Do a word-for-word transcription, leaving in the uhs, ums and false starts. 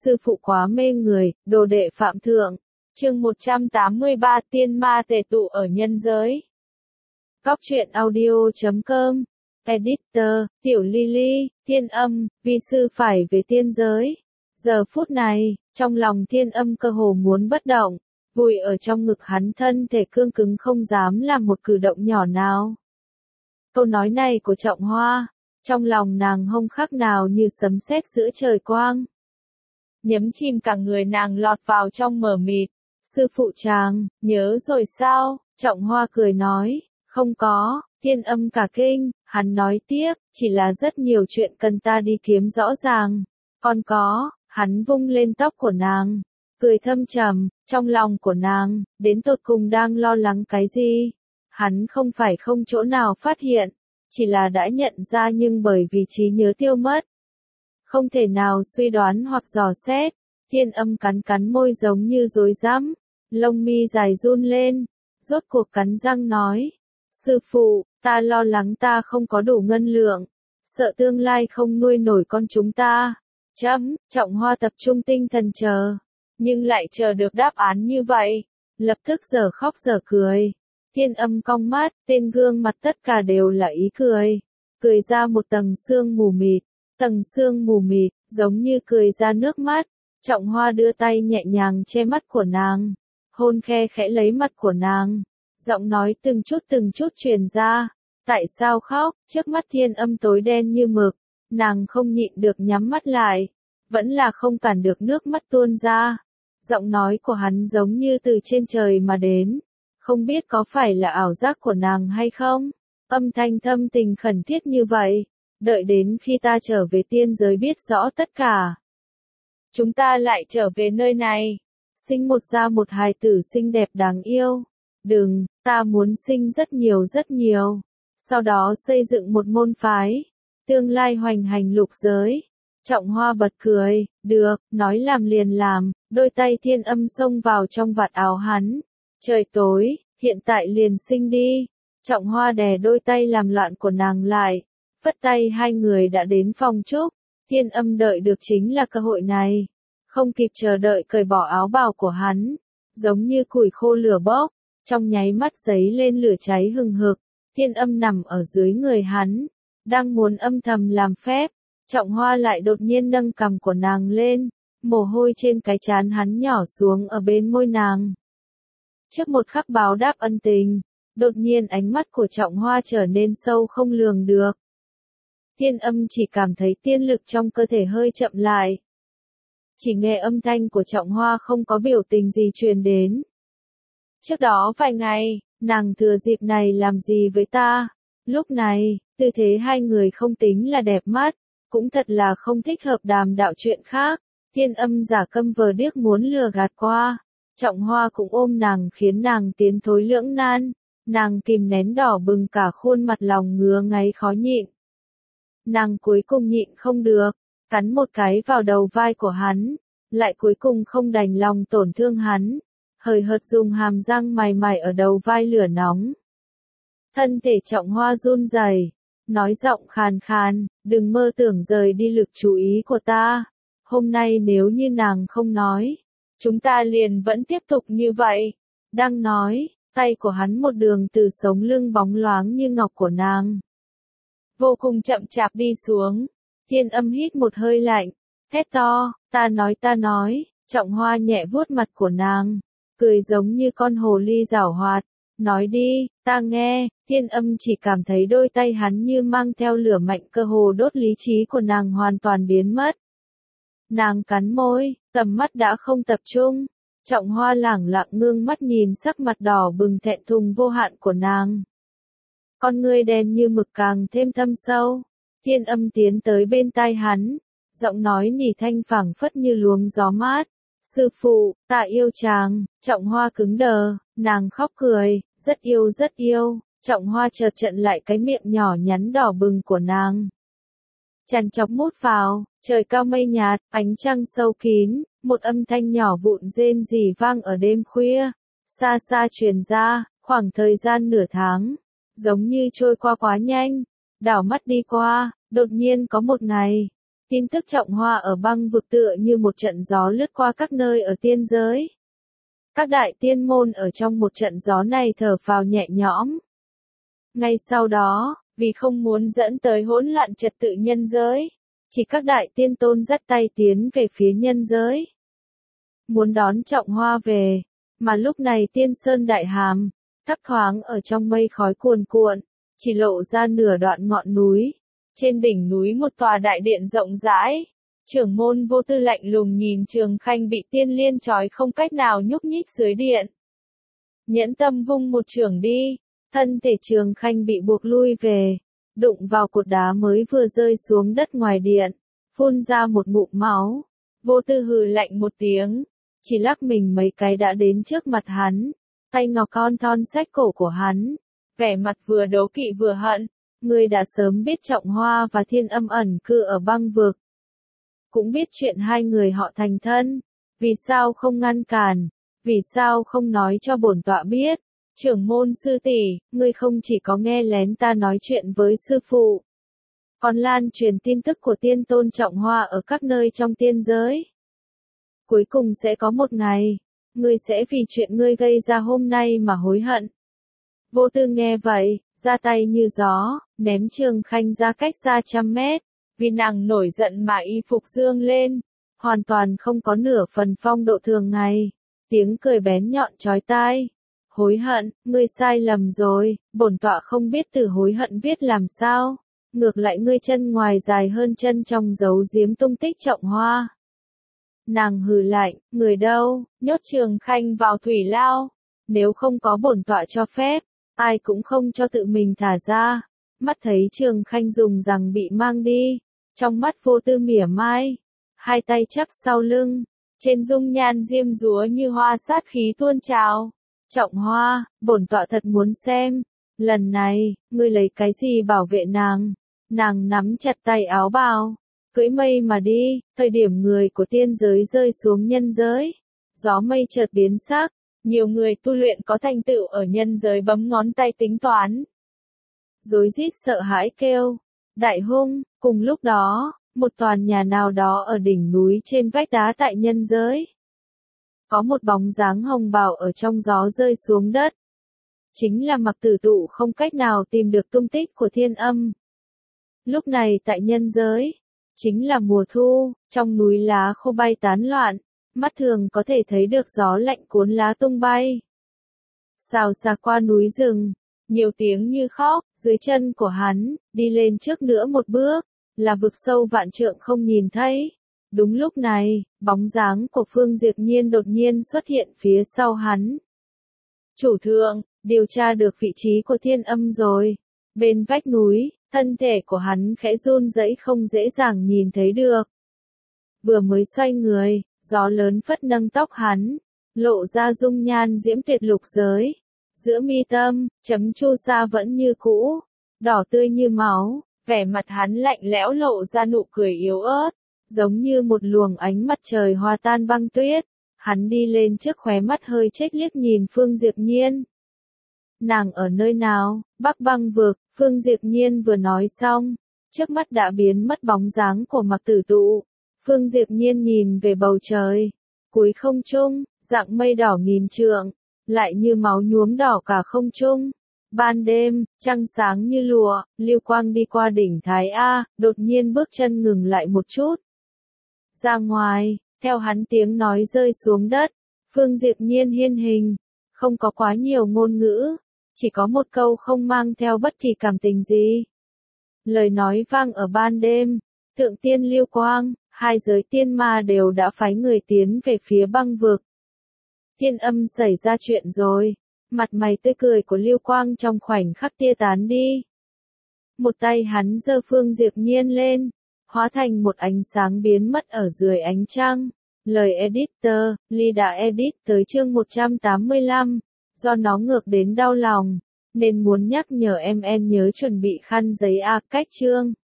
sư phụ quá mê người, đồ đệ phạm thượng. Chương một trăm tám mươi ba Tiên ma tề tụ ở nhân giới. Góc truyện audio chấm com. Editor, Tiểu Lily, Thiên Âm, vi sư phải về tiên giới. Giờ phút này, trong lòng Thiên Âm cơ hồ muốn bất động, vùi ở trong ngực hắn, thân thể cương cứng không dám làm một cử động nhỏ nào. Câu nói này của Trọng Hoa, trong lòng nàng không khác nào như sấm sét giữa trời quang. Nhấm chìm cả người nàng lọt vào trong mờ mịt. Sư phụ chàng, nhớ rồi sao? Trọng Hoa cười nói, không có. Thiên Âm cả kinh, hắn nói tiếp, chỉ là rất nhiều chuyện cần ta đi kiếm rõ ràng. Còn có, hắn vung lên tóc của nàng, cười thâm trầm, trong lòng của nàng, đến tột cùng đang lo lắng cái gì? Hắn không phải không chỗ nào phát hiện, chỉ là đã nhận ra nhưng bởi vì trí nhớ tiêu mất. Không thể nào suy đoán hoặc dò xét. Thiên Âm cắn cắn môi giống như rối rắm, lông mi dài run lên, rốt cuộc cắn răng nói, sư phụ, ta lo lắng ta không có đủ ngân lượng, sợ tương lai không nuôi nổi con chúng ta. Chấm, Trọng Hoa tập trung tinh thần chờ, nhưng lại chờ được đáp án như vậy, lập tức giờ khóc giờ cười. Thiên Âm cong mắt, tên gương mặt tất cả đều là ý cười, cười ra một tầng sương mù mịt, tầng sương mù mịt, giống như cười ra nước mắt. Trọng Hoa đưa tay nhẹ nhàng che mắt của nàng, hôn khe khẽ lấy mặt của nàng, giọng nói từng chút từng chút truyền ra, tại sao khóc? Trước mắt Thiên Âm tối đen như mực, nàng không nhịn được nhắm mắt lại, vẫn là không cản được nước mắt tuôn ra. Giọng nói của hắn giống như từ trên trời mà đến, không biết có phải là ảo giác của nàng hay không? Âm thanh thâm tình khẩn thiết như vậy, đợi đến khi ta trở về tiên giới biết rõ tất cả. Chúng ta lại trở về nơi này, sinh một ra một hài tử xinh đẹp đáng yêu. Đừng, ta muốn sinh rất nhiều rất nhiều, sau đó xây dựng một môn phái, tương lai hoành hành lục giới. Trọng Hoa bật cười, được, nói làm liền làm, đôi tay Thiên Âm xông vào trong vạt áo hắn. Trời tối, hiện tại liền sinh đi. Trọng Hoa đè đôi tay làm loạn của nàng lại, phất tay hai người đã đến phòng trúc. Thiên Âm đợi được chính là cơ hội này, không kịp chờ đợi cởi bỏ áo bào của hắn, giống như củi khô lửa bốc, trong nháy mắt giấy lên lửa cháy hừng hực. Thiên Âm nằm ở dưới người hắn, đang muốn âm thầm làm phép, Trọng Hoa lại đột nhiên nâng cằm của nàng lên, mồ hôi trên cái trán hắn nhỏ xuống ở bên môi nàng. Trước một khắc báo đáp ân tình, đột nhiên ánh mắt của Trọng Hoa trở nên sâu không lường được. Thiên Âm chỉ cảm thấy tiên lực trong cơ thể hơi chậm lại. Chỉ nghe âm thanh của Trọng Hoa không có biểu tình gì truyền đến. Trước đó vài ngày, nàng thừa dịp này làm gì với ta? Lúc này, tư thế hai người không tính là đẹp mắt, cũng thật là không thích hợp đàm đạo chuyện khác. Thiên Âm giả câm vờ điếc muốn lừa gạt qua. Trọng Hoa cũng ôm nàng khiến nàng tiến thối lưỡng nan. Nàng kìm nén đỏ bừng cả khuôn mặt, lòng ngứa ngáy khó nhịn. Nàng cuối cùng nhịn không được, cắn một cái vào đầu vai của hắn, lại cuối cùng không đành lòng tổn thương hắn, hời hợt dùng hàm răng mài mài ở đầu vai lửa nóng. Thân thể Trọng Hoa run rẩy, nói giọng khàn khàn, đừng mơ tưởng rời đi lực chú ý của ta. Hôm nay nếu như nàng không nói, chúng ta liền vẫn tiếp tục như vậy. Đang nói, tay của hắn một đường từ sống lưng bóng loáng như ngọc của nàng, vô cùng chậm chạp đi xuống. Thiên Âm hít một hơi lạnh, thét to, ta nói ta nói. Trọng Hoa nhẹ vuốt mặt của nàng, cười giống như con hồ ly giảo hoạt, nói đi, ta nghe. Thiên Âm chỉ cảm thấy đôi tay hắn như mang theo lửa mạnh, cơ hồ đốt lý trí của nàng hoàn toàn biến mất. Nàng cắn môi, tầm mắt đã không tập trung. Trọng Hoa lẳng lặng ngước mắt nhìn sắc mặt đỏ bừng thẹn thùng vô hạn của nàng. Con ngươi đen như mực càng thêm thâm sâu. Thiên Âm tiến tới bên tai hắn, giọng nói nỉ thanh phảng phất như luồng gió mát. Sư phụ, ta yêu chàng. Trọng Hoa cứng đờ, nàng khóc cười, rất yêu rất yêu. Trọng Hoa chợt chặn lại cái miệng nhỏ nhắn đỏ bừng của nàng. Chằn chọc mút vào, trời cao mây nhạt, ánh trăng sâu kín, một âm thanh nhỏ vụn rên rỉ vang ở đêm khuya. Xa xa truyền ra, khoảng thời gian nửa tháng, giống như trôi qua quá nhanh. Đảo mắt đi qua, đột nhiên có một ngày, Tin tức trọng hoa ở băng vực tựa như một trận gió lướt qua các nơi ở tiên giới. Các đại tiên môn ở trong một trận gió này thở phào nhẹ nhõm. Ngay sau đó, vì không muốn dẫn tới hỗn loạn trật tự nhân giới, chỉ các đại tiên tôn dắt tay tiến về phía nhân giới. Muốn đón trọng hoa về, mà lúc này tiên sơn đại hàm, thấp thoáng ở trong mây khói cuồn cuộn, chỉ lộ ra nửa đoạn ngọn núi. Trên đỉnh núi một tòa đại điện rộng rãi, trưởng môn Vô Tư lạnh lùng nhìn Trường Khanh bị tiên liên trói không cách nào nhúc nhích dưới điện. Nhẫn tâm vung một chưởng đi, thân thể Trường Khanh bị buộc lui về, đụng vào cột đá mới vừa rơi xuống đất ngoài điện, phun ra một ngụm máu. Vô Tư hừ lạnh một tiếng, chỉ lắc mình mấy cái đã đến trước mặt hắn, tay ngọc con thon xách cổ của hắn, vẻ mặt vừa đố kỵ vừa hận. Ngươi đã sớm biết Trọng Hoa và Thiên Âm ẩn cư ở băng vực. Cũng biết chuyện hai người họ thành thân. Vì sao không ngăn cản? Vì sao không nói cho bổn tọa biết? Trưởng môn sư tỷ, ngươi không chỉ có nghe lén ta nói chuyện với sư phụ, còn lan truyền tin tức của tiên tôn Trọng Hoa ở các nơi trong tiên giới. Cuối cùng sẽ có một ngày, ngươi sẽ vì chuyện ngươi gây ra hôm nay mà hối hận. Vô Tư nghe vậy, ra tay như gió, ném Trường Khanh ra cách xa trăm mét, vì nàng nổi giận mà y phục dương lên, hoàn toàn không có nửa phần phong độ thường ngày, tiếng cười bén nhọn chói tai. Hối hận, ngươi sai lầm rồi, bổn tọa không biết từ hối hận viết làm sao, ngược lại ngươi chân ngoài dài hơn chân trong giấu giếm tung tích Trọng Hoa. Nàng hừ lạnh, người đâu, nhốt Trường Khanh vào thủy lao, nếu không có bổn tọa cho phép, ai cũng không cho tự mình thả ra. Mắt thấy Trường Khanh dùng rằng bị mang đi, trong mắt Vô Tư mỉa mai, hai tay chắp sau lưng, trên dung nhan diêm dúa như hoa sát khí tuôn trào. Trọng Hoa, bổn tọa thật muốn xem, lần này, ngươi lấy cái gì bảo vệ nàng? Nàng nắm chặt tay áo bào, cưỡi mây mà đi. Thời điểm người của tiên giới rơi xuống nhân giới, gió mây chợt biến sắc. Nhiều người tu luyện có thành tựu ở nhân giới bấm ngón tay tính toán. Rối rít sợ hãi kêu, đại hung. Cùng lúc đó, một tòa nhà nào đó ở đỉnh núi trên vách đá tại nhân giới. Có một bóng dáng hồng bào ở trong gió rơi xuống đất. Chính là Mặc Tử Tụ không cách nào tìm được tung tích của Thiên Âm. Lúc này tại nhân giới, chính là mùa thu, trong núi lá khô bay tán loạn. Mắt thường có thể thấy được gió lạnh cuốn lá tung bay. Xào xạc qua núi rừng, nhiều tiếng như khóc, dưới chân của hắn, đi lên trước nữa một bước, là vực sâu vạn trượng không nhìn thấy. Đúng lúc này, bóng dáng của Phương Diệp Nhiên đột nhiên xuất hiện phía sau hắn. Chủ thượng, điều tra được vị trí của Thiên Âm rồi. Bên vách núi, thân thể của hắn khẽ run rẩy không dễ dàng nhìn thấy được. Vừa mới xoay người, gió lớn phất nâng tóc hắn, lộ ra dung nhan diễm tuyệt lục giới. Giữa mi tâm, chấm chu sa vẫn như cũ, đỏ tươi như máu, vẻ mặt hắn lạnh lẽo lộ ra nụ cười yếu ớt, giống như một luồng ánh mặt trời hòa tan băng tuyết. Hắn đi lên trước khóe mắt hơi chếch liếc nhìn Phương Diệp Nhiên. Nàng ở nơi nào? Bắc băng vực. Phương Diệp Nhiên vừa nói xong, trước mắt đã biến mất bóng dáng của Mặc Tử Tụ. Phương Diệp Nhiên nhìn về bầu trời, cuối không trung, dạng mây đỏ nghìn trượng, lại như máu nhuốm đỏ cả không trung. Ban đêm, trăng sáng như lụa, Lưu Quang đi qua đỉnh Thái A, đột nhiên bước chân ngừng lại một chút. Ra ngoài, theo hắn tiếng nói rơi xuống đất, Phương Diệp Nhiên hiên hình, không có quá nhiều ngôn ngữ, chỉ có một câu không mang theo bất kỳ cảm tình gì. Lời nói vang ở ban đêm, Thượng Tiên Lưu Quang, hai giới tiên ma đều đã phái người tiến về phía băng vực. Thiên Âm xảy ra chuyện rồi, mặt mày tươi cười của Lưu Quang trong khoảnh khắc tia tán đi. Một tay hắn giơ Phương Diệp Nhiên lên, hóa thành một ánh sáng biến mất ở dưới ánh trăng. Lời editor, Ly đã edit tới chương một trăm tám mươi lăm, do nó ngược đến đau lòng, nên muốn nhắc nhở em en nhớ chuẩn bị khăn giấy a cách chương.